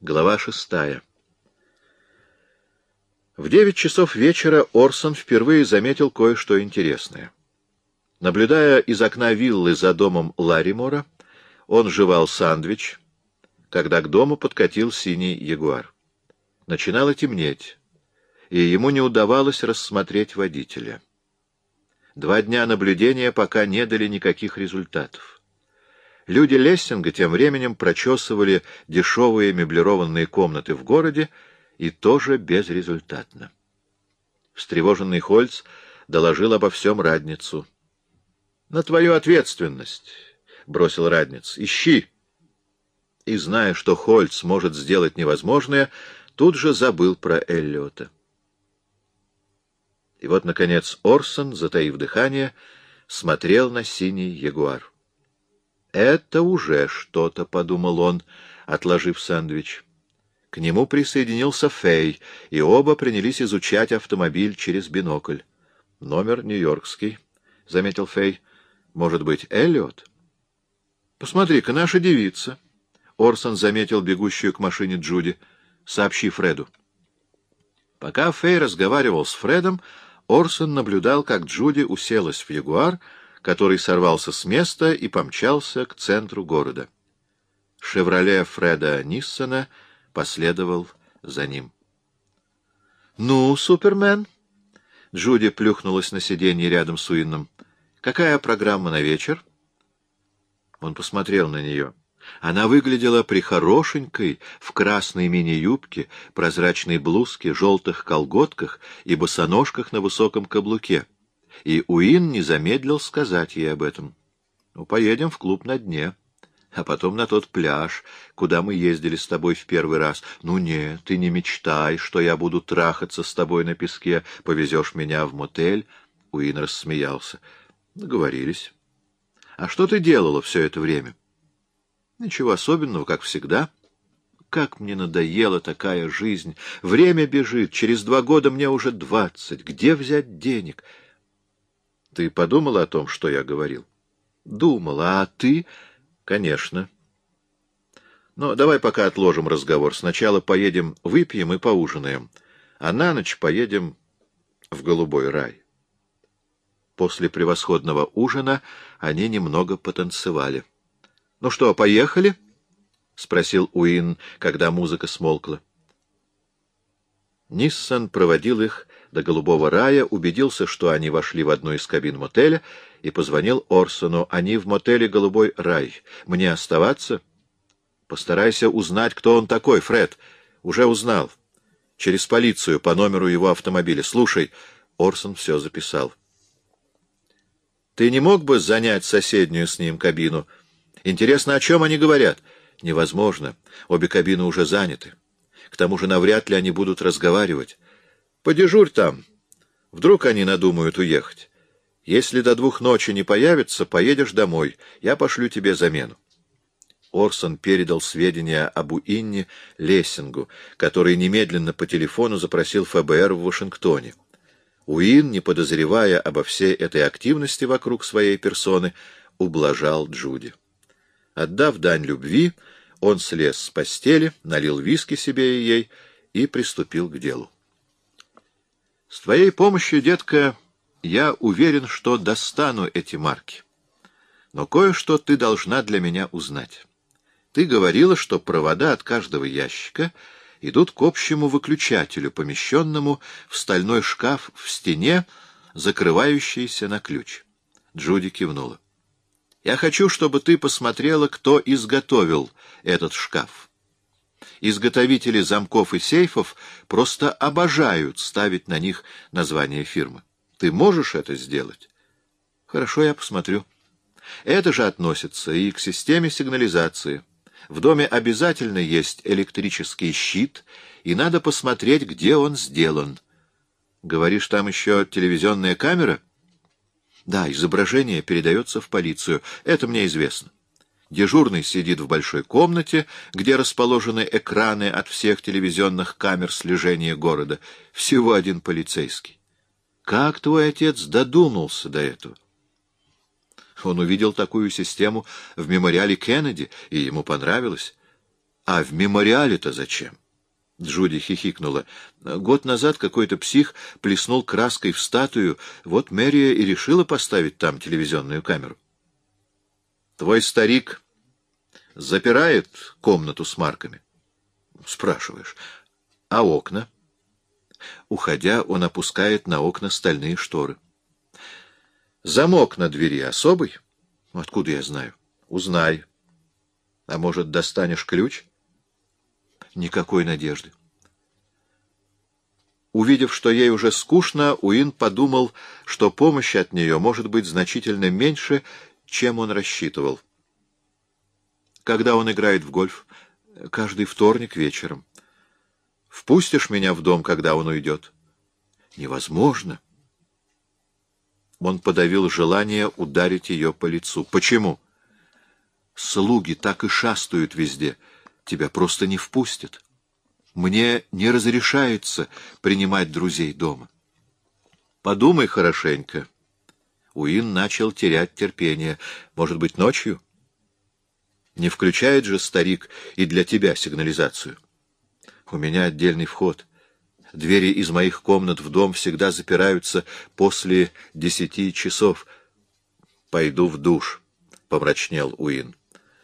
Глава 6. В 9 часов вечера Орсон впервые заметил кое-что интересное. Наблюдая из окна виллы за домом Ларримора, он жевал сэндвич, когда к дому подкатил синий ягуар. Начинало темнеть, и ему не удавалось рассмотреть водителя. 2 дня наблюдения пока не дали никаких результатов. Люди Лессинга тем временем прочесывали дешевые меблированные комнаты в городе, и тоже безрезультатно. Встревоженный Хольц доложил обо всем Радницу. — На твою ответственность, — бросил Радниц, — ищи. И, зная, что Хольц может сделать невозможное, тут же забыл про Эллиота. И вот, наконец, Орсон, затаив дыхание, смотрел на синий ягуар. «Это уже что-то», — подумал он, отложив сэндвич. К нему присоединился Фей, и оба принялись изучать автомобиль через бинокль. «Номер нью-йоркский», — заметил Фей. «Может быть, Эллиот?» «Посмотри-ка, наша девица». Орсон заметил бегущую к машине Джуди. «Сообщи Фреду». Пока Фей разговаривал с Фредом, Орсон наблюдал, как Джуди уселась в ягуар, который сорвался с места и помчался к центру города. «Шевроле» Фреда Ниссона последовал за ним. «Ну, Супермен?» Джуди плюхнулась на сиденье рядом с Уинном. «Какая программа на вечер?» Он посмотрел на нее. Она выглядела прихорошенькой, в красной мини-юбке, прозрачной блузке, желтых колготках и босоножках на высоком каблуке. И Уин не замедлил сказать ей об этом. «Ну, поедем в клуб на дне, а потом на тот пляж, куда мы ездили с тобой в первый раз. Ну нет, ты не мечтай, что я буду трахаться с тобой на песке, повезешь меня в мотель». Уин рассмеялся. «Договорились. А что ты делала все это время?» «Ничего особенного, как всегда. Как мне надоела такая жизнь. Время бежит, через 2 года мне уже 20. Где взять денег?» «Ты подумала о том, что я говорил?» «Думала. А ты?» «Конечно. Но давай пока отложим разговор. Сначала поедем выпьем и поужинаем, а на ночь поедем в голубой рай». После превосходного ужина они немного потанцевали. «Ну что, поехали?» — спросил Уин, когда музыка смолкла. Ниссан проводил их до голубого рая, убедился, что они вошли в одну из кабин мотеля, и позвонил Орсону. «Они в мотеле «Голубой рай». Мне оставаться?» «Постарайся узнать, кто он такой, Фред». «Уже узнал. Через полицию, по номеру его автомобиля. Слушай». Орсон все записал. «Ты не мог бы занять соседнюю с ним кабину? Интересно, о чем они говорят?» «Невозможно. Обе кабины уже заняты. К тому же навряд ли они будут разговаривать. Подежурь там. Вдруг они надумают уехать. Если до 2 ночи не появятся, поедешь домой. Я пошлю тебе замену». Орсон передал сведения об Уинне Лессингу, который немедленно по телефону запросил ФБР в Вашингтоне. Уин, не подозревая обо всей этой активности вокруг своей персоны, ублажал Джуди. Отдав дань любви, он слез с постели, налил виски себе и ей и приступил к делу. «С твоей помощью, детка, я уверен, что достану эти марки. Но кое-что ты должна для меня узнать. Ты говорила, что провода от каждого ящика идут к общему выключателю, помещенному в стальной шкаф в стене, закрывающийся на ключ». Джуди кивнула. «Я хочу, чтобы ты посмотрела, кто изготовил этот шкаф. Изготовители замков и сейфов просто обожают ставить на них название фирмы. Ты можешь это сделать?» «Хорошо, я посмотрю. Это же относится и к системе сигнализации. В доме обязательно есть электрический щит, и надо посмотреть, где он сделан. Говоришь, там еще телевизионная камера?» «Да, изображение передается в полицию. Это мне известно. Дежурный сидит в большой комнате, где расположены экраны от всех телевизионных камер слежения города. Всего 1 полицейский. Как твой отец додумался до этого?» Он увидел такую систему в мемориале Кеннеди, и ему понравилось. А в мемориале-то зачем? Джуди хихикнула. Год назад какой-то псих плеснул краской в статую, вот мэрия и решила поставить там телевизионную камеру. Твой старик запирает комнату с марками? Спрашиваешь. А окна? Уходя, он опускает на окна стальные шторы. Замок на двери особый? Откуда я знаю? Узнай. А может, достанешь ключ? Никакой надежды. Увидев, что ей уже скучно, Уин подумал, что помощи от нее может быть значительно меньше, чем он рассчитывал. Когда он играет в гольф? Каждый вторник вечером. Впустишь меня в дом, когда он уйдет? Невозможно. Он подавил желание ударить ее по лицу. Почему? Слуги так и шастают везде. Тебя просто не впустят. Мне не разрешается принимать друзей дома. Подумай хорошенько. Уин начал терять терпение. Может быть, ночью? Не включает же старик и для тебя сигнализацию. У меня отдельный вход. Двери из моих комнат в дом всегда запираются после 10 часов. Пойду в душ, — помрачнел Уин.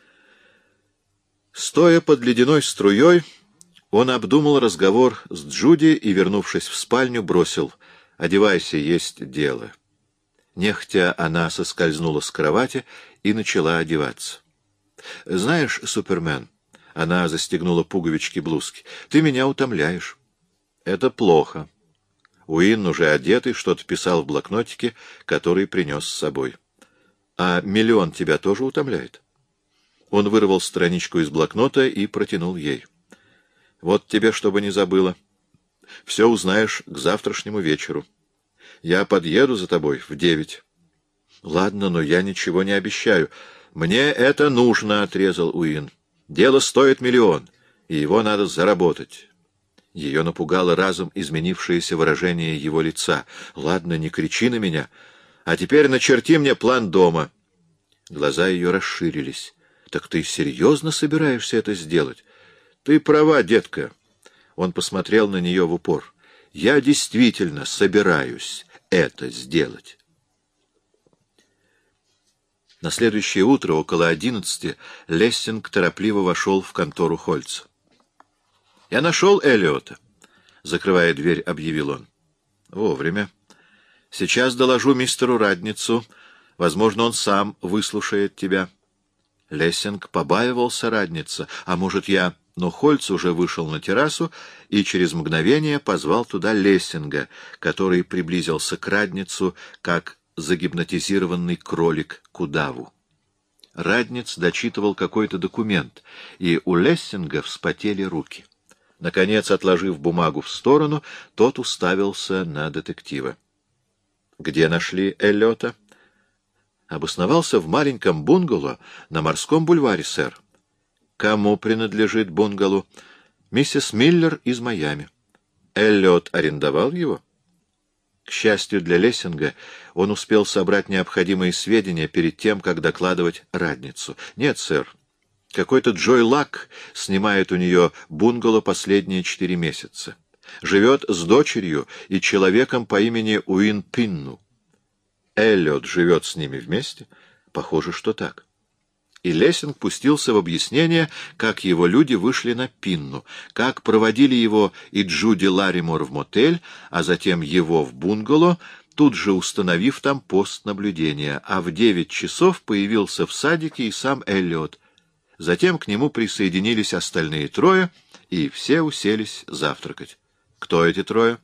Стоя под ледяной струей, он обдумал разговор с Джуди и, вернувшись в спальню, бросил: «Одевайся, есть дело». Нехотя она соскользнула с кровати и начала одеваться. «Знаешь, Супермен», — она застегнула пуговички блузки, — «ты меня утомляешь». «Это плохо». Уин, уже одетый, что-то писал в блокнотике, который принес с собой. «А миллион тебя тоже утомляет?» Он вырвал страничку из блокнота и протянул ей. «Вот тебе, чтобы не забыла. Все узнаешь к завтрашнему вечеру. Я подъеду за тобой в 9. «Ладно, но я ничего не обещаю». «Мне это нужно», — отрезал Уин. «Дело стоит миллион, и его надо заработать». Ее напугало разом изменившееся выражение его лица. «Ладно, не кричи на меня. А теперь начерти мне план дома». Глаза ее расширились. «Так ты серьезно собираешься это сделать?» «Ты права, детка». Он посмотрел на нее в упор. «Я действительно собираюсь это сделать». На следующее утро, около 11, Лессинг торопливо вошел в контору Хольца. «Я нашел Эллиота», — закрывая дверь, объявил он. «Вовремя. Сейчас доложу мистеру Радницу. Возможно, он сам выслушает тебя». Лессинг побаивался Радница. «А может, я...» Но Хольц уже вышел на террасу и через мгновение позвал туда Лессинга, который приблизился к Радницу, как загипнотизированный кролик к удаву. Радниц дочитывал какой-то документ, и у Лессинга вспотели руки. Наконец, отложив бумагу в сторону, тот уставился на детектива. «Где нашли Эллиота?» «Обосновался в маленьком бунгало на морском бульваре, сэр». «Кому принадлежит бунгало?» «Миссис Миллер из Майами». «Эллиот арендовал его?» К счастью для Лессинга, он успел собрать необходимые сведения перед тем, как докладывать Радницу. «Нет, сэр. Какой-то Джой Лак снимает у нее бунгало последние 4 месяца. Живет с дочерью и человеком по имени Уин Пинну. Эллиот живет с ними вместе? Похоже, что так». И Лессинг пустился в объяснение, как его люди вышли на Пинну, как проводили его и Джуди Ларримор в мотель, а затем его в бунгало, тут же установив там пост наблюдения, а в 9 часов появился в садике и сам Эллиот. Затем к нему присоединились остальные 3, и все уселись завтракать. Кто эти 3?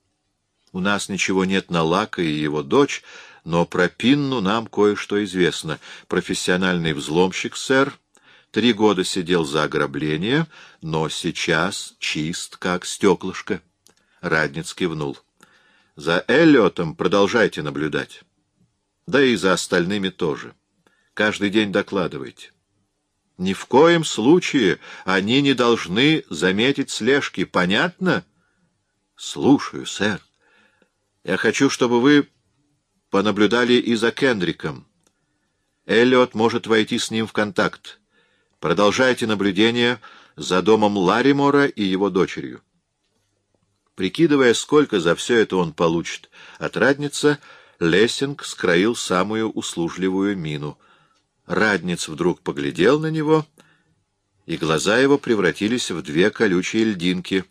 У нас ничего нет на Лака и его дочь, но про Пинну нам кое-что известно. Профессиональный взломщик, сэр, 3 года сидел за ограбление, но сейчас чист, как стеклышко. Радниц кивнул. За Эллиотом продолжайте наблюдать. Да и за остальными тоже. Каждый день докладывайте. Ни в коем случае они не должны заметить слежки. Понятно? Слушаю, сэр. Я хочу, чтобы вы понаблюдали и за Кендриком. Эллиот может войти с ним в контакт. Продолжайте наблюдение, за домом Ларримора и его дочерью. Прикидывая, сколько за все это он получит от Радница, Лессинг скроил самую услужливую мину. Радниц вдруг поглядел на него, и глаза его превратились в две колючие льдинки.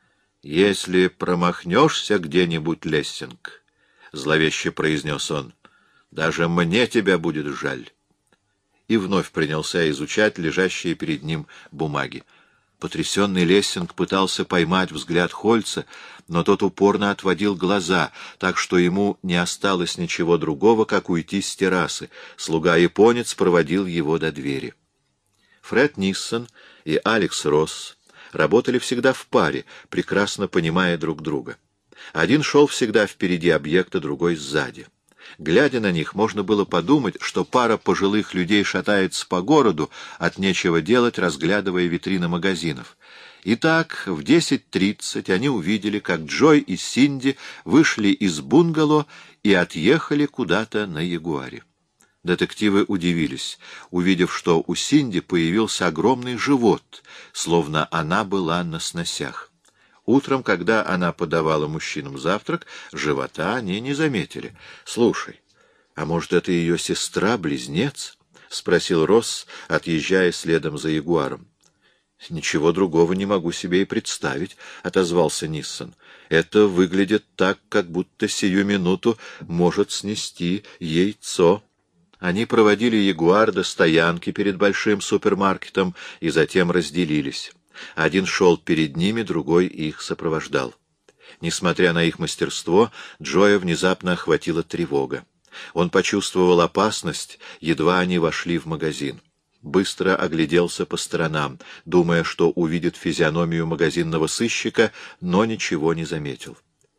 «Если промахнешься где-нибудь, Лессинг, — зловеще произнес он, — даже мне тебя будет жаль». И вновь принялся изучать лежащие перед ним бумаги. Потрясенный Лессинг пытался поймать взгляд Хольца, но тот упорно отводил глаза, так что ему не осталось ничего другого, как уйти с террасы. Слуга-японец проводил его до двери. Фред Ниссон и Алекс Росс работали всегда в паре, прекрасно понимая друг друга. Один шел всегда впереди объекта, другой сзади. Глядя на них, можно было подумать, что пара пожилых людей шатается по городу, от нечего делать, разглядывая витрины магазинов. Итак, в 10:30 они увидели, как Джой и Синди вышли из бунгало и отъехали куда-то на Ягуаре. Детективы удивились, увидев, что у Синди появился огромный живот, словно она была на сносях. Утром, когда она подавала мужчинам завтрак, живота они не заметили. — Слушай, а может, это ее сестра-близнец? — спросил Росс, отъезжая следом за Ягуаром. — Ничего другого не могу себе и представить, — отозвался Ниссон. — Это выглядит так, как будто сию минуту может снести яйцо. Они проводили Ягуар до стоянки перед большим супермаркетом и затем разделились. Один шел перед ними, другой их сопровождал. Несмотря на их мастерство, Джоя внезапно охватила тревога. Он почувствовал опасность, едва они вошли в магазин. Быстро огляделся по сторонам, думая, что увидит физиономию магазинного сыщика, но ничего не заметил.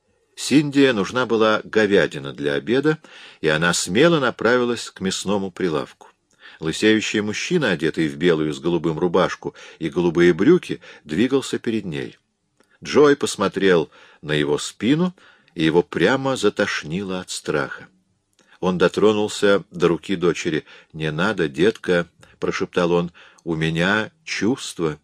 Синди нужна была говядина для обеда, и она смело направилась к мясному прилавку. Лысеющий мужчина, одетый в белую с голубым рубашку и голубые брюки, двигался перед ней. Джой посмотрел на его спину, и его прямо затошнило от страха. Он дотронулся до руки дочери. «Не надо, детка», — прошептал он, — «у меня чувство».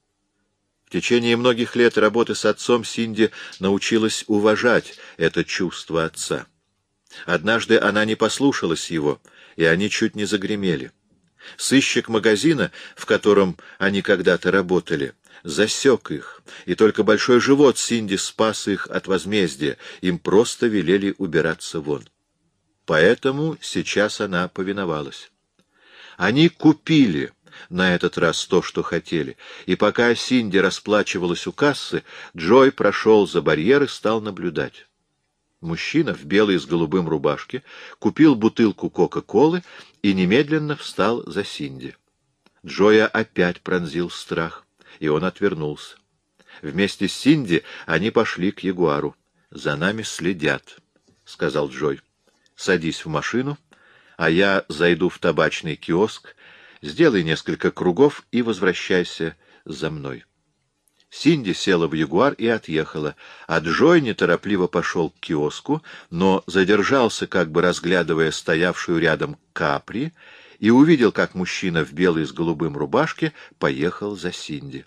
В течение многих лет работы с отцом Синди научилась уважать это чувство отца. Однажды она не послушалась его, и они чуть не загремели. Сыщик магазина, в котором они когда-то работали, засек их, и только большой живот Синди спас их от возмездия, им просто велели убираться вон. Поэтому сейчас она повиновалась. Они купили на этот раз то, что хотели, и пока Синди расплачивалась у кассы, Джой прошел за барьер и стал наблюдать. Мужчина в белой с голубым рубашке купил бутылку Кока-Колы и немедленно встал за Синди. Джоя опять пронзил страх, и он отвернулся. Вместе с Синди они пошли к Ягуару. «За нами следят», — сказал Джой. «Садись в машину, а я зайду в табачный киоск, сделай несколько кругов и возвращайся за мной». Синди села в Ягуар и отъехала, а Джой неторопливо пошел к киоску, но задержался, как бы разглядывая стоявшую рядом Капри, и увидел, как мужчина в белой с голубым рубашке поехал за Синди.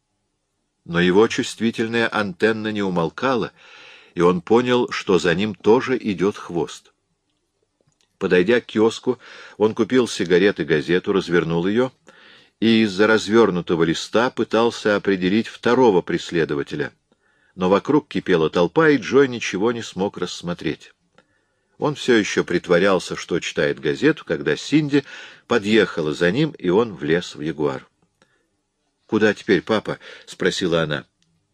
Но его чувствительная антенна не умолкала, и он понял, что за ним тоже идет хвост. Подойдя к киоску, он купил сигарет и газету, развернул ее и из-за развернутого листа пытался определить второго преследователя. Но вокруг кипела толпа, и Джой ничего не смог рассмотреть. Он все еще притворялся, что читает газету, когда Синди подъехала за ним, и он влез в Ягуар. «Куда теперь, папа?» — спросила она.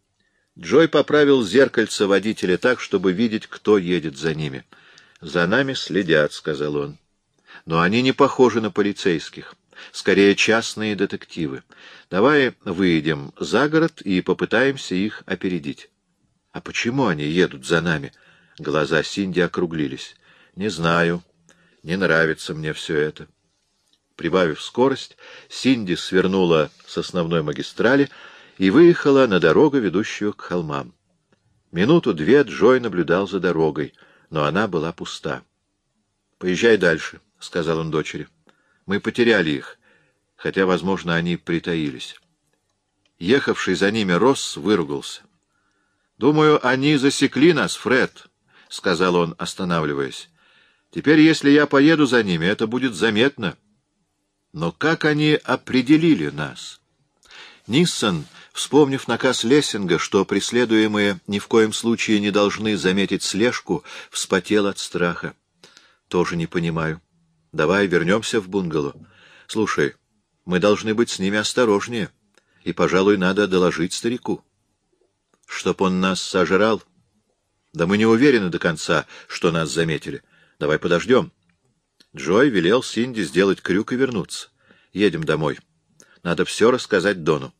Джой поправил зеркальце водителя так, чтобы видеть, кто едет за ними. «За нами следят», — сказал он. «Но они не похожи на полицейских. Скорее, частные детективы. Давай выйдем за город и попытаемся их опередить». «А почему они едут за нами?» Глаза Синди округлились. «Не знаю. Не нравится мне все это». Прибавив скорость, Синди свернула с основной магистрали и выехала на дорогу, ведущую к холмам. Минуту-две Джой наблюдал за дорогой, но она была пуста. «Поезжай дальше», — сказал он дочери. «Мы потеряли их, хотя, возможно, они притаились». Ехавший за ними Росс выругался. «Думаю, они засекли нас, Фред», — сказал он, останавливаясь. «Теперь, если я поеду за ними, это будет заметно. Но как они определили нас?» Ниссон, вспомнив наказ Лессинга, что преследуемые ни в коем случае не должны заметить слежку, вспотел от страха. «Тоже не понимаю. Давай вернемся в бунгало. Слушай, мы должны быть с ними осторожнее, и, пожалуй, надо доложить старику. Чтоб он нас сожрал? Да мы не уверены до конца, что нас заметили. Давай подождем». Джой велел Синди сделать крюк и вернуться. «Едем домой. Надо все рассказать Дону».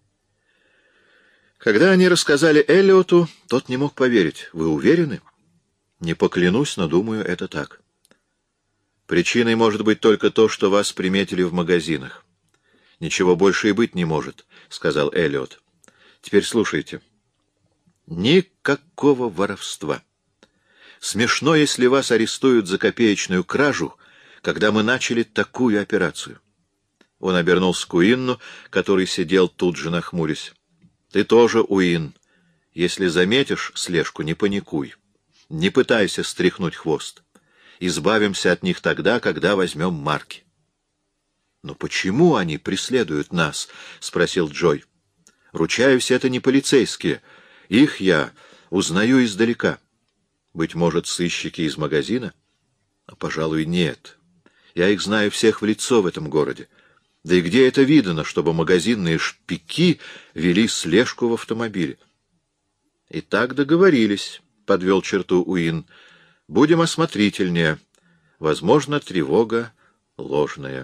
Когда они рассказали Эллиоту, тот не мог поверить. «Вы уверены?» «Не поклянусь, но думаю, это так. Причиной может быть только то, что вас приметили в магазинах. Ничего больше и быть не может», — сказал Эллиот. «Теперь слушайте. Никакого воровства. Смешно, если вас арестуют за копеечную кражу, когда мы начали такую операцию». Он обернулся к Уинну, который сидел тут же, нахмурясь. «Ты тоже, Уин. Если заметишь слежку, не паникуй. Не пытайся стряхнуть хвост. Избавимся от них тогда, когда возьмем марки». «Но почему они преследуют нас?» — спросил Джой. «Ручаюсь, это не полицейские. Их я узнаю издалека. Быть может, сыщики из магазина? А, пожалуй, нет. Я их знаю всех в лицо в этом городе. Да и где это видано, чтобы магазинные шпики вели слежку в автомобиле?» «И так договорились», — подвел черту Уин. «Будем осмотрительнее. Возможно, тревога ложная».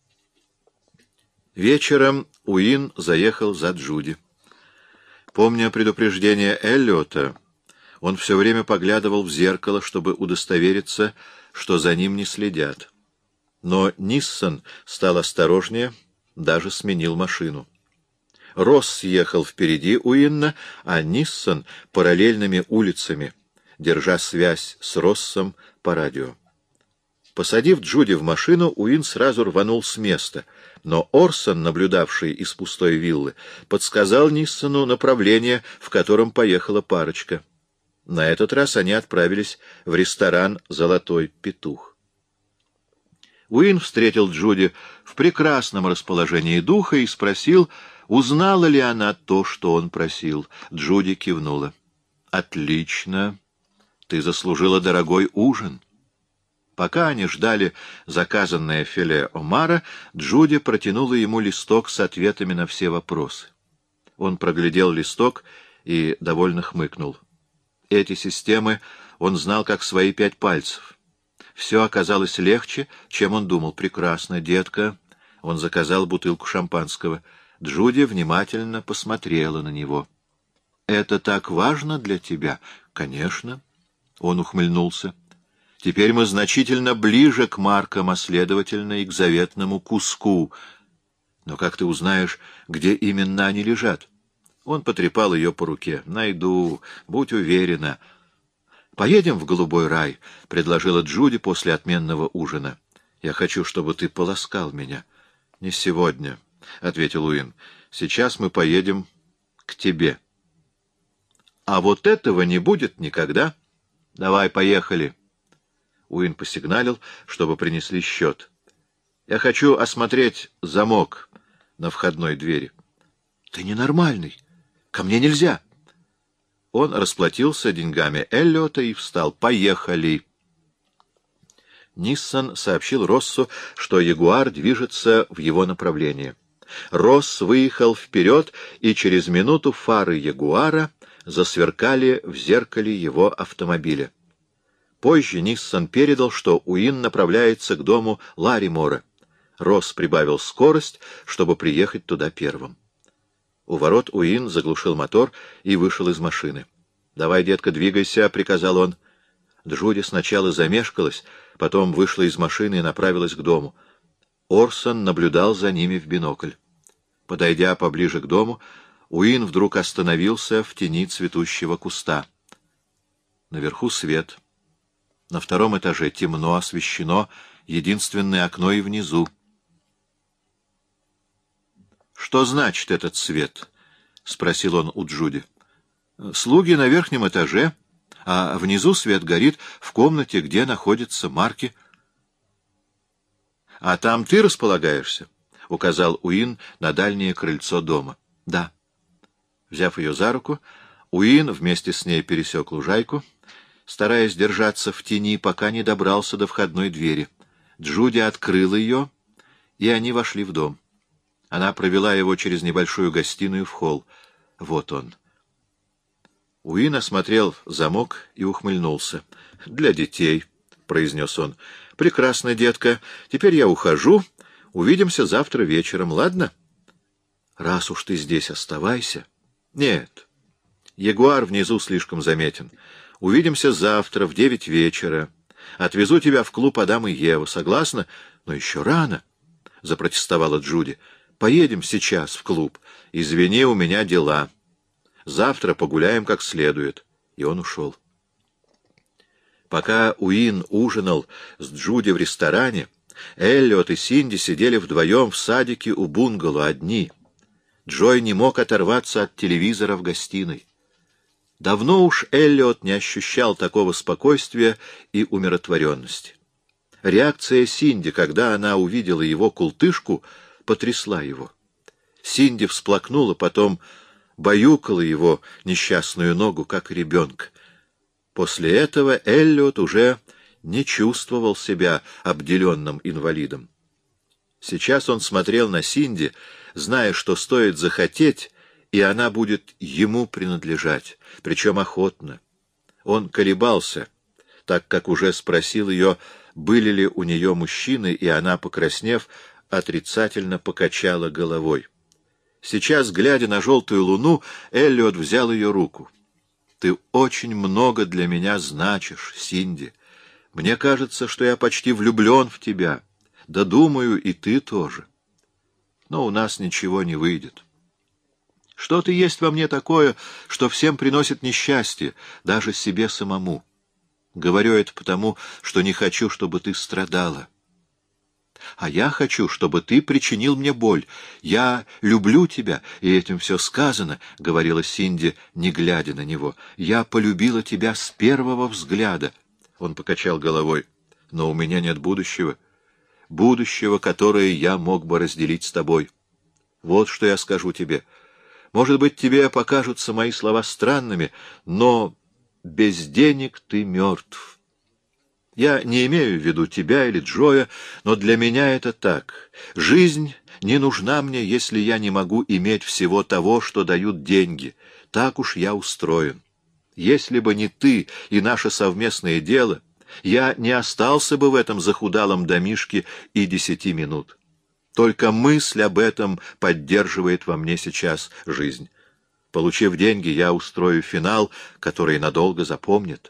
Вечером Уин заехал за Джуди. Помня предупреждение Эллиота, он все время поглядывал в зеркало, чтобы удостовериться, что за ним не следят. Но Ниссон стал осторожнее, даже сменил машину. Росс ехал впереди Уинна, а Ниссон — параллельными улицами, держа связь с Россом по радио. Посадив Джуди в машину, Уин сразу рванул с места, но Орсон, наблюдавший из пустой виллы, подсказал Ниссону направление, в котором поехала парочка. На этот раз они отправились в ресторан «Золотой петух». Уин встретил Джуди в прекрасном расположении духа и спросил, узнала ли она то, что он просил. Джуди кивнула. «Отлично. Ты заслужила дорогой ужин». Пока они ждали заказанное филе омара, Джуди протянула ему листок с ответами на все вопросы. Он проглядел листок и довольно хмыкнул. Эти системы он знал как свои 5 пальцев. Все оказалось легче, чем он думал. «Прекрасно, детка». Он заказал бутылку шампанского. Джуди внимательно посмотрела на него. «Это так важно для тебя?» «Конечно». Он ухмыльнулся. «Теперь мы значительно ближе к маркам, а следовательно и к заветному куску. Но как ты узнаешь, где именно они лежат?» Он потрепал ее по руке. «Найду, будь уверена». «Поедем в голубой рай», — предложила Джуди после отменного ужина. «Я хочу, чтобы ты поласкал меня». «Не сегодня», — ответил Уин. «Сейчас мы поедем к тебе». «А вот этого не будет никогда. Давай, поехали». Уин посигналил, чтобы принесли счет. «Я хочу осмотреть замок на входной двери». «Ты ненормальный. Ко мне нельзя». Он расплатился деньгами Эллиота и встал. «Поехали». Ниссон сообщил Россу, что Ягуар движется в его направлении. Росс выехал вперед, и через минуту фары Ягуара засверкали в зеркале его автомобиля. Позже Ниссон передал, что Уин направляется к дому Ларримора. Росс прибавил скорость, чтобы приехать туда первым. У ворот Уин заглушил мотор и вышел из машины. «Давай, детка, двигайся», — приказал он. Джуди сначала замешкалась, потом вышла из машины и направилась к дому. Орсон наблюдал за ними в бинокль. Подойдя поближе к дому, Уин вдруг остановился в тени цветущего куста. Наверху свет. На 2-м этаже темно, освещено единственное окно и внизу. «Что значит этот свет?» — спросил он у Джуди. — Слуги на верхнем этаже, а внизу свет горит в комнате, где находятся Марки. — А там ты располагаешься? — указал Уин на дальнее крыльцо дома. — Да. Взяв ее за руку, Уин вместе с ней пересек лужайку, стараясь держаться в тени, пока не добрался до входной двери. Джуди открыла ее, и они вошли в дом. Она провела его через небольшую гостиную в холл. Вот он. Уин осмотрел замок и ухмыльнулся. — Для детей, — произнес он. — Прекрасно, детка. Теперь я ухожу. Увидимся завтра вечером, ладно? — Раз уж ты здесь, оставайся. — Нет. Ягуар внизу слишком заметен. Увидимся завтра в 9 вечера. Отвезу тебя в клуб «Адам и Ева». Согласна? — Но еще рано, — запротестовала Джуди. — Поедем сейчас в клуб. Извини, у меня дела. Завтра погуляем как следует. И он ушел. Пока Уин ужинал с Джуди в ресторане, Эллиот и Синди сидели вдвоем в садике у бунгало одни. Джой не мог оторваться от телевизора в гостиной. Давно уж Эллиот не ощущал такого спокойствия и умиротворенности. Реакция Синди, когда она увидела его култышку, потрясла его. Синди всплакнула, потом баюкала его несчастную ногу, как ребенка. После этого Эллиот уже не чувствовал себя обделенным инвалидом. Сейчас он смотрел на Синди, зная, что стоит захотеть, и она будет ему принадлежать, причем охотно. Он колебался, так как уже спросил ее, были ли у нее мужчины, и она, покраснев, отрицательно покачала головой. Сейчас, глядя на желтую луну, Эллиот взял ее руку. — Ты очень много для меня значишь, Синди. Мне кажется, что я почти влюблен в тебя. Да, думаю, и ты тоже. Но у нас ничего не выйдет. Что-то есть во мне такое, что всем приносит несчастье, даже себе самому. Говорю это потому, что не хочу, чтобы ты страдала. А я хочу, чтобы ты причинил мне боль. Я люблю тебя, и этим все сказано, — говорила Синди, не глядя на него. Я полюбила тебя с первого взгляда. Он покачал головой. Но у меня нет будущего. Будущего, которое я мог бы разделить с тобой. Вот что я скажу тебе. Может быть, тебе покажутся мои слова странными, но без денег ты мертв. Я не имею в виду тебя или Джоя, но для меня это так. Жизнь не нужна мне, если я не могу иметь всего того, что дают деньги. Так уж я устроен. Если бы не ты и наше совместное дело, я не остался бы в этом захудалом домишке и 10 минут. Только мысль об этом поддерживает во мне сейчас жизнь. Получив деньги, я устрою финал, который надолго запомнит.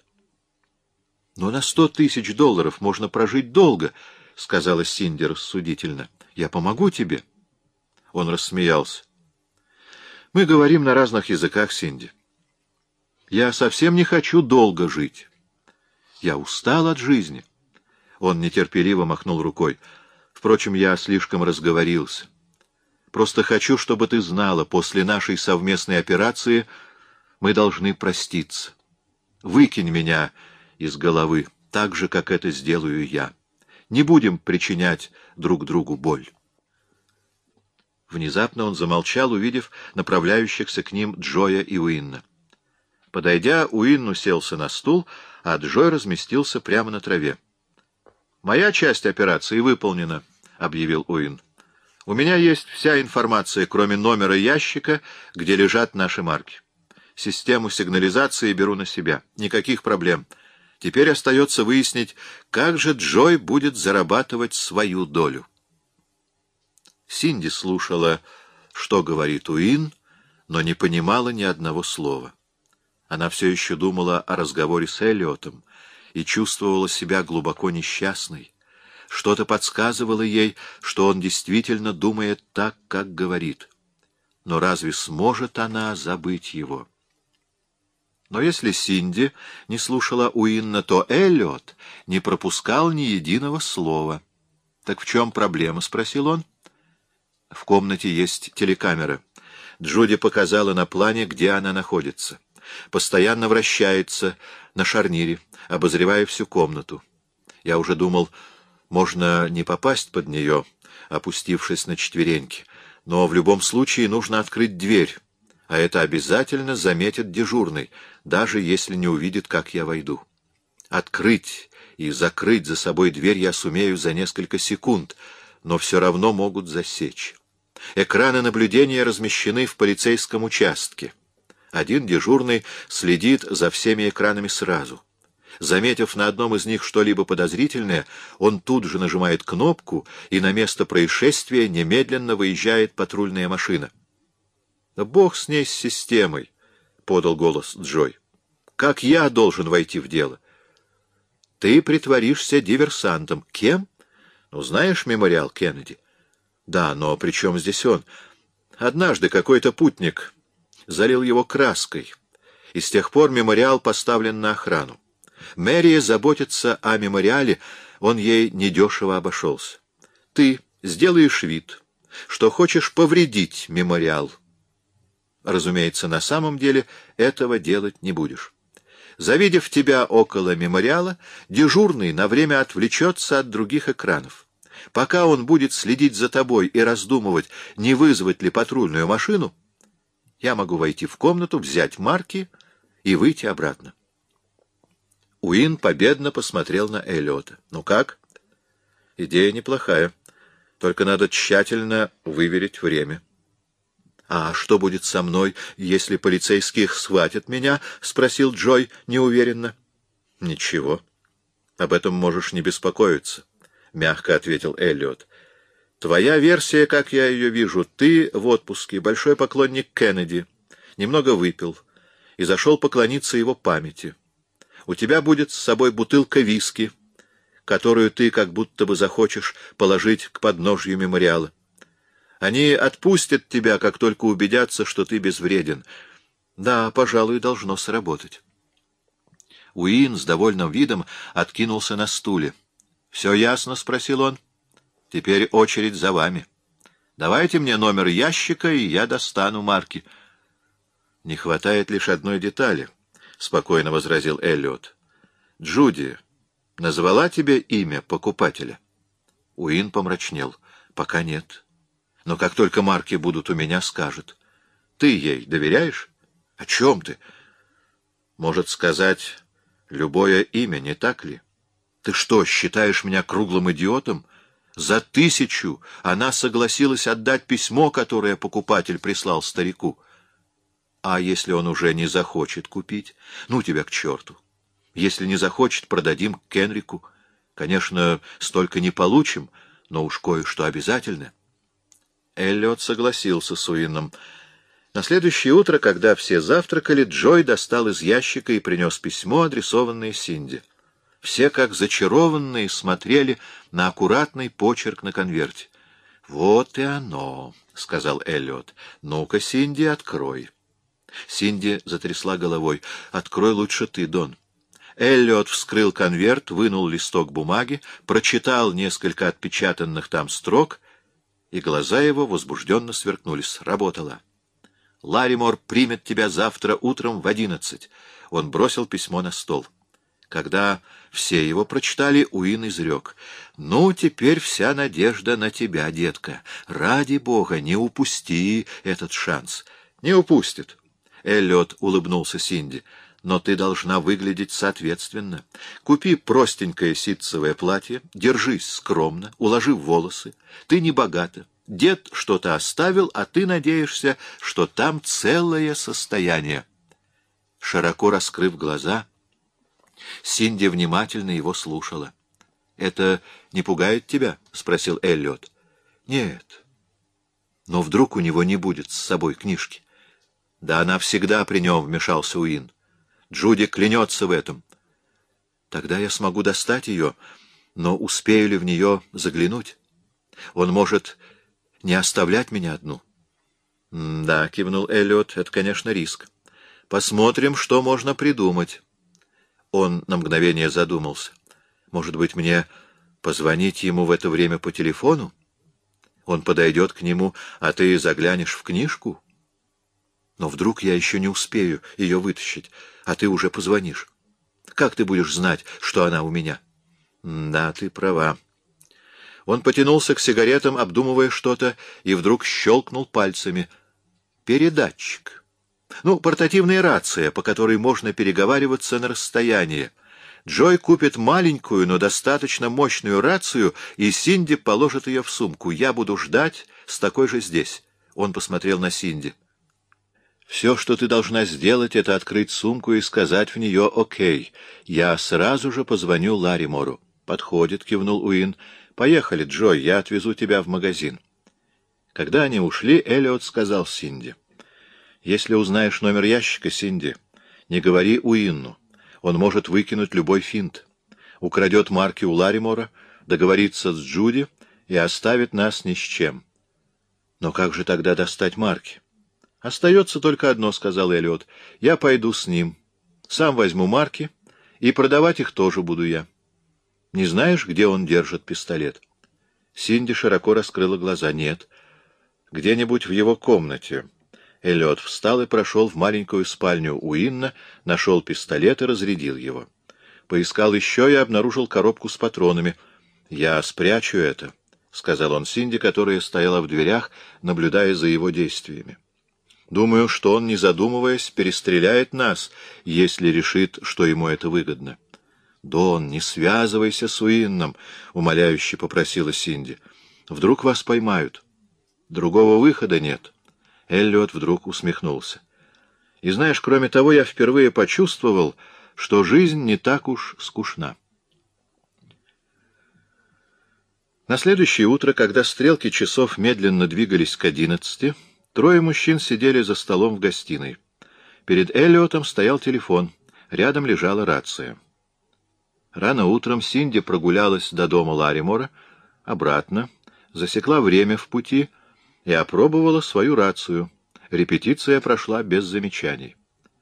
— Но на $100 000 можно прожить долго, — сказала Синди рассудительно. — Я помогу тебе. Он рассмеялся. — Мы говорим на разных языках, Синди. Я совсем не хочу долго жить. Я устал от жизни. Он нетерпеливо махнул рукой. Впрочем, я слишком разговорился. Просто хочу, чтобы ты знала, после нашей совместной операции мы должны проститься. Выкинь меня из головы, так же, как это сделаю я. Не будем причинять друг другу боль. Внезапно он замолчал, увидев направляющихся к ним Джоя и Уинна. Подойдя, Уин уселся на стул, а Джой разместился прямо на траве. «Моя часть операции выполнена», — объявил Уин. «У меня есть вся информация, кроме номера ящика, где лежат наши марки. Систему сигнализации беру на себя. Никаких проблем. Теперь остается выяснить, как же Джой будет зарабатывать свою долю». Синди слушала, что говорит Уин, но не понимала ни одного слова. Она все еще думала о разговоре с Эллиотом и чувствовала себя глубоко несчастной. Что-то подсказывало ей, что он действительно думает так, как говорит. Но разве сможет она забыть его? Но если Синди не слушала Уинна, то Эллиот не пропускал ни единого слова. — Так в чем проблема? — спросил он. — В комнате есть телекамера. Джуди показала на плане, где она находится. Постоянно вращается на шарнире, обозревая всю комнату. Я уже думал, можно не попасть под нее, опустившись на четвереньки, но в любом случае нужно открыть дверь, а это обязательно заметит дежурный, даже если не увидит, как я войду. Открыть и закрыть за собой дверь я сумею за несколько секунд, но все равно могут засечь. Экраны наблюдения размещены в полицейском участке. Один дежурный следит за всеми экранами сразу. Заметив на одном из них что-либо подозрительное, он тут же нажимает кнопку, и на место происшествия немедленно выезжает патрульная машина. «Да бог с ней, с системой», — подал голос Джой. «Как я должен войти в дело?» «Ты притворишься диверсантом». «Кем?» «Ну, знаешь мемориал Кеннеди?» «Да, но при чем здесь он?» «Однажды какой-то путник залил его краской, и с тех пор мемориал поставлен на охрану. Мэрия заботится о мемориале, он ей недешево обошелся. Ты сделаешь вид, что хочешь повредить мемориал. Разумеется, на самом деле этого делать не будешь. Завидев тебя около мемориала, дежурный на время отвлечется от других экранов. Пока он будет следить за тобой и раздумывать, не вызвать ли патрульную машину, я могу войти в комнату, взять марки и выйти обратно». Уин победно посмотрел на Эллиота. «Ну как?» «Идея неплохая. Только надо тщательно выверить время». «А что будет со мной, если полицейские схватят меня?» — спросил Джой неуверенно. «Ничего. Об этом можешь не беспокоиться», — мягко ответил Эллиот. «Твоя версия, как я ее вижу, ты в отпуске, большой поклонник Кеннеди, немного выпил и зашел поклониться его памяти. У тебя будет с собой бутылка виски, которую ты как будто бы захочешь положить к подножью мемориала. Они отпустят тебя, как только убедятся, что ты безвреден. Да, пожалуй, должно сработать». Уин с довольным видом откинулся на стуле. «Все ясно?» — спросил он. «Теперь очередь за вами. Давайте мне номер ящика, и я достану марки». «Не хватает лишь одной детали», — спокойно возразил Эллиот. «Джуди назвала тебе имя покупателя?» Уин помрачнел. «Пока нет. Но как только марки будут у меня, скажет». «Ты ей доверяешь?» «О чем ты?» «Может сказать любое имя, не так ли? Ты что, считаешь меня круглым идиотом? За 1000 она согласилась отдать письмо, которое покупатель прислал старику. А если он уже не захочет купить? Ну тебя к черту. Если не захочет, продадим Кенрику. Конечно, столько не получим, но уж кое-что обязательно». Эллиот согласился с Уинном. На следующее утро, когда все завтракали, Джой достал из ящика и принес письмо, адресованное Синди. Все, как зачарованные, смотрели на аккуратный почерк на конверте. «Вот и оно», — сказал Эллиот. «Ну-ка, Синди, открой». Синди затрясла головой. «Открой лучше ты, Дон». Эллиот вскрыл конверт, вынул листок бумаги, прочитал несколько отпечатанных там строк, и глаза его возбужденно сверкнули. Сработало. «Ларримор примет тебя завтра утром в 11». Он бросил письмо на стол. Когда все его прочитали, Уин изрек: «Ну, теперь вся надежда на тебя, детка. Ради бога, не упусти этот шанс». «Не упустит», — Эллиот улыбнулся Синди. «Но ты должна выглядеть соответственно. Купи простенькое ситцевое платье, держись скромно, уложи волосы. Ты не богата. Дед что-то оставил, а ты надеешься, что там целое состояние». Широко раскрыв глаза, Синди внимательно его слушала. «Это не пугает тебя?» — спросил Эллиот. «Нет. Но вдруг у него не будет с собой книжки?» «Да она всегда при нем», — вмешался Уин. «Джуди клянется в этом». «Тогда я смогу достать ее, но успею ли в нее заглянуть? Он может не оставлять меня одну». «Да», — кивнул Эллиот, — «это, конечно, риск. Посмотрим, что можно придумать». Он на мгновение задумался. «Может быть, мне позвонить ему в это время по телефону? Он подойдет к нему, а ты заглянешь в книжку?» Но вдруг я еще не успею ее вытащить, а ты уже позвонишь. Как ты будешь знать, что она у меня? Да, ты права. Он потянулся к сигаретам, обдумывая что-то, и вдруг щелкнул пальцами. Передатчик. Ну, портативная рация, по которой можно переговариваться на расстоянии. Джой купит маленькую, но достаточно мощную рацию, и Синди положит ее в сумку. Я буду ждать с такой же здесь. Он посмотрел на Синди. Все, что ты должна сделать, это открыть сумку и сказать в нее «Окей». Я сразу же позвоню Ларримору. Подходит, кивнул Уин. Поехали, Джой, я отвезу тебя в магазин. Когда они ушли, Эллиот сказал Синди. Если узнаешь номер ящика, Синди, не говори Уинну. Он может выкинуть любой финт. Украдет марки у Ларримора, договорится с Джуди и оставит нас ни с чем. Но как же тогда достать марки? Остается только одно, сказал Эллиот. Я пойду с ним. Сам возьму марки, и продавать их тоже буду я. Не знаешь, где он держит пистолет? Синди широко раскрыла глаза. Нет. Где-нибудь в его комнате. Эллиот встал и прошел в маленькую спальню Уинна, нашел пистолет и разрядил его. Поискал еще и обнаружил коробку с патронами. «Я спрячу это», — сказал он Синди, которая стояла в дверях, наблюдая за его действиями. «Думаю, что он, не задумываясь, перестреляет нас, если решит, что ему это выгодно». «Дон, не связывайся с Уинном», — умоляюще попросила Синди. «Вдруг вас поймают. Другого выхода нет». Эллиот вдруг усмехнулся. «И знаешь, кроме того, я впервые почувствовал, что жизнь не так уж скучна». На следующее утро, когда стрелки часов медленно двигались к 11, трое мужчин сидели за столом в гостиной. Перед Эллиотом стоял телефон, рядом лежала рация. Рано утром Синди прогулялась до дома Ларримора, обратно, засекла время в пути и опробовала свою рацию. Репетиция прошла без замечаний.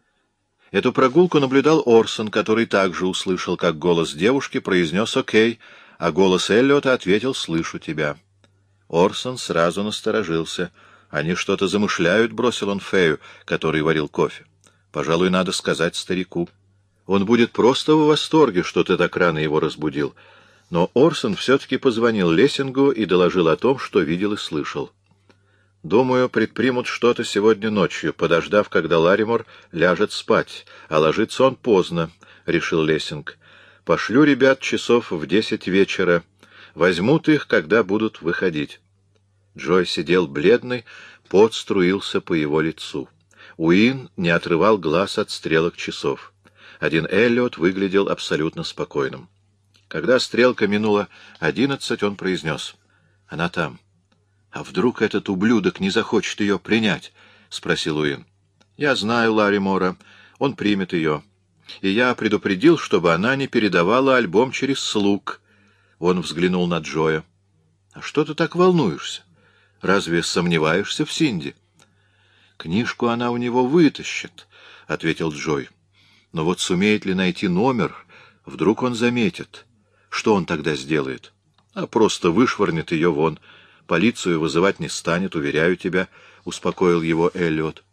Эту прогулку наблюдал Орсон, который также услышал, как голос девушки произнес «Окей», а голос Эллиота ответил «Слышу тебя». Орсон сразу насторожился. «Они что-то замышляют», — бросил он Фею, который варил кофе. «Пожалуй, надо сказать старику. Он будет просто в восторге, что ты так рано его разбудил». Но Орсон все-таки позвонил Лессингу и доложил о том, что видел и слышал. «Думаю, предпримут что-то сегодня ночью, подождав, когда Ларримор ляжет спать, а ложится он поздно», — решил Лессинг. «Пошлю ребят часов в 10 вечера. Возьмут их, когда будут выходить». Джой сидел бледный, пот струился по его лицу. Уин не отрывал глаз от стрелок часов. Один Эллиот выглядел абсолютно спокойным. Когда стрелка минула 11, он произнес: «Она там». «А вдруг этот ублюдок не захочет ее принять?» — спросил Уин. «Я знаю Ларримора. Он примет ее. И я предупредил, чтобы она не передавала альбом через слуг». Он взглянул на Джоя. «А что ты так волнуешься? Разве сомневаешься в Синди?» «Книжку она у него вытащит», — ответил Джой. «Но вот сумеет ли найти номер? Вдруг он заметит. Что он тогда сделает? А просто вышвырнет ее вон. Полицию вызывать не станет, уверяю тебя», — успокоил его Эллиот.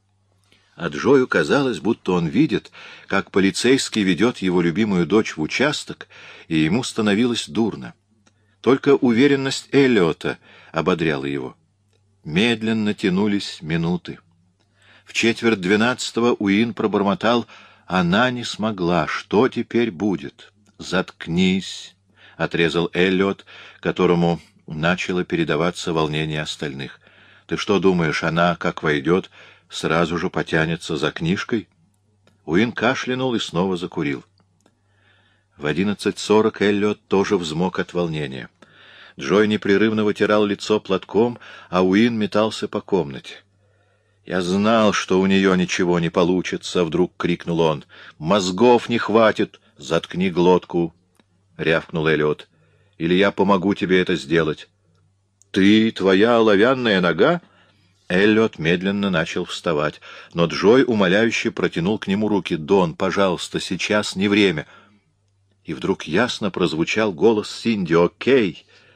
А Джою казалось, будто он видит, как полицейский ведет его любимую дочь в участок, и ему становилось дурно. Только уверенность Эллиота ободряла его. Медленно тянулись минуты. В 11:45 Уин пробормотал: «Она не смогла. Что теперь будет?» «Заткнись», — отрезал Эллиот, которому начало передаваться волнение остальных. «Ты что думаешь, она, как войдет, сразу же потянется за книжкой?» Уин кашлянул и снова закурил. В 11:40 Эллиот тоже взмок от волнения. Джой непрерывно вытирал лицо платком, а Уин метался по комнате. «Я знал, что у нее ничего не получится», — вдруг крикнул он. «Мозгов не хватит!» «Заткни глотку!» — рявкнул Эллиот. «Или я помогу тебе это сделать». «Ты, твоя оловянная нога?» Эллиот медленно начал вставать, но Джой умоляюще протянул к нему руки. «Дон, пожалуйста, сейчас не время». И вдруг ясно прозвучал голос Синди: «Окей!»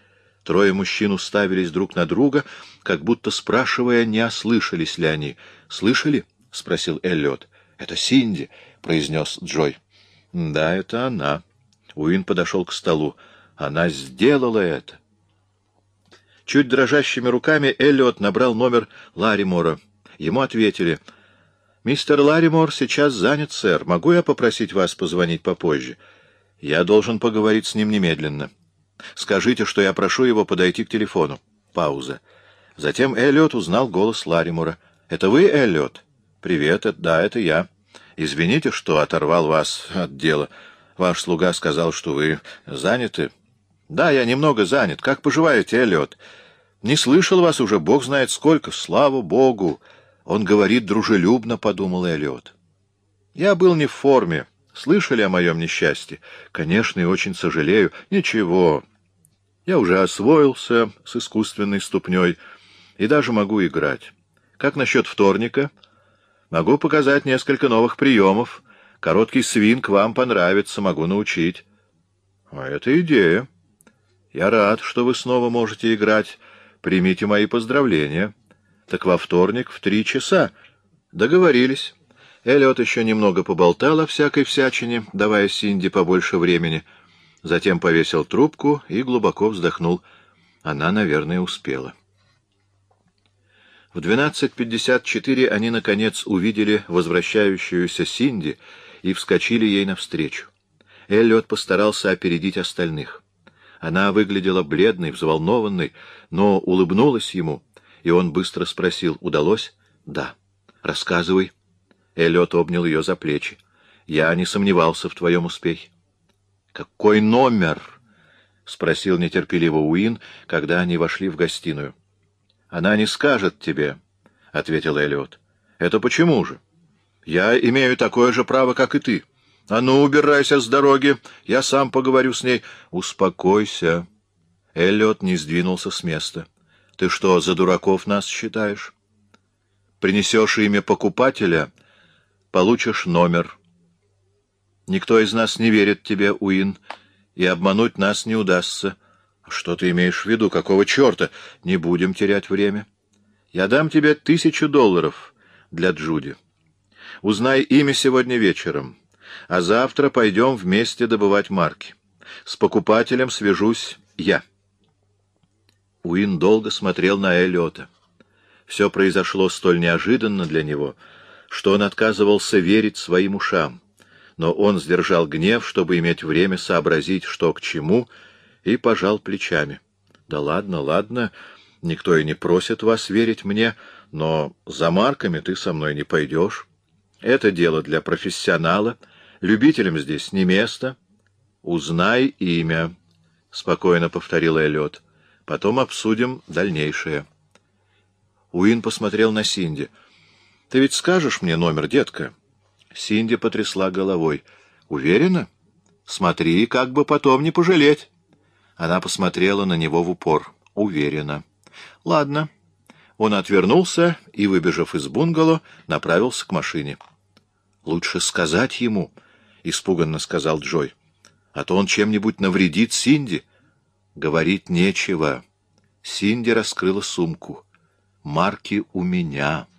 Трое мужчин уставились друг на друга, как будто спрашивая, не ослышались ли они. «Слышали?» — спросил Эллиот. «Это Синди», — произнес Джой. «Да, это она». Уин подошел к столу. «Она сделала это». Чуть дрожащими руками Эллиот набрал номер Ларримора. Ему ответили: «Мистер Ларримор сейчас занят, сэр. Могу я попросить вас позвонить попозже? Я должен поговорить с ним немедленно. Скажите, что я прошу его подойти к телефону». Пауза. Затем Эллиот узнал голос Ларримора. «Это вы, Эллиот?» «Привет, да, это я. Извините, что оторвал вас от дела. Ваш слуга сказал, что вы заняты». «Да, я немного занят. Как поживаете, Эллиот?» «Не слышал вас уже, бог знает сколько. Слава богу!» «Он говорит дружелюбно», — подумал Эллиот. «Я был не в форме. Слышали о моем несчастье?» «Конечно, и очень сожалею». «Ничего. Я уже освоился с искусственной ступней и даже могу играть. Как насчет вторника? Могу показать несколько новых приемов. Короткий свинг вам понравится, могу научить». «А это идея. Я рад, что вы снова можете играть. Примите мои поздравления. Так во вторник в 3 часа. Договорились». Эллиот еще немного поболтал о всякой всячине, давая Синди побольше времени. Затем повесил трубку и глубоко вздохнул. Она, наверное, успела. В 12:54 они, наконец, увидели возвращающуюся Синди и вскочили ей навстречу. Эллиот постарался опередить остальных. Она выглядела бледной, взволнованной, но улыбнулась ему, и он быстро спросил: «Удалось?» «Да». «Рассказывай». Эллиот обнял ее за плечи. «Я не сомневался в твоем успехе». «Какой номер?» — спросил нетерпеливо Уин, когда они вошли в гостиную. «Она не скажет тебе», — ответил Эллиот. «Это почему же? Я имею такое же право, как и ты. А ну, убирайся с дороги, я сам поговорю с ней». «Успокойся». Эллиот не сдвинулся с места. «Ты что, за дураков нас считаешь? Принесешь имя покупателя, получишь номер. Никто из нас не верит тебе, Уин, и обмануть нас не удастся». «Что ты имеешь в виду? Какого черта? Не будем терять время. Я дам тебе $1000 для Джуди. Узнай имя сегодня вечером, а завтра пойдем вместе добывать марки. С покупателем свяжусь я». Уин долго смотрел на Эллиота. Все произошло столь неожиданно для него, что он отказывался верить своим ушам. Но он сдержал гнев, чтобы иметь время сообразить, что к чему, и пожал плечами. «Да ладно, ладно, никто и не просит вас верить мне, но за марками ты со мной не пойдешь. Это дело для профессионала, любителям здесь не место. Узнай имя», — спокойно повторил Эллиот. «Потом обсудим дальнейшее». Уин посмотрел на Синди. «Ты ведь скажешь мне номер, детка?» Синди потрясла головой. «Уверена? Смотри, как бы потом не пожалеть». Она посмотрела на него в упор. «Уверена». «Ладно». Он отвернулся и, выбежав из бунгало, направился к машине. «Лучше сказать ему», — испуганно сказал Джой. «А то он чем-нибудь навредит Синди». «Говорить нечего». Синди раскрыла сумку. «Марки у меня».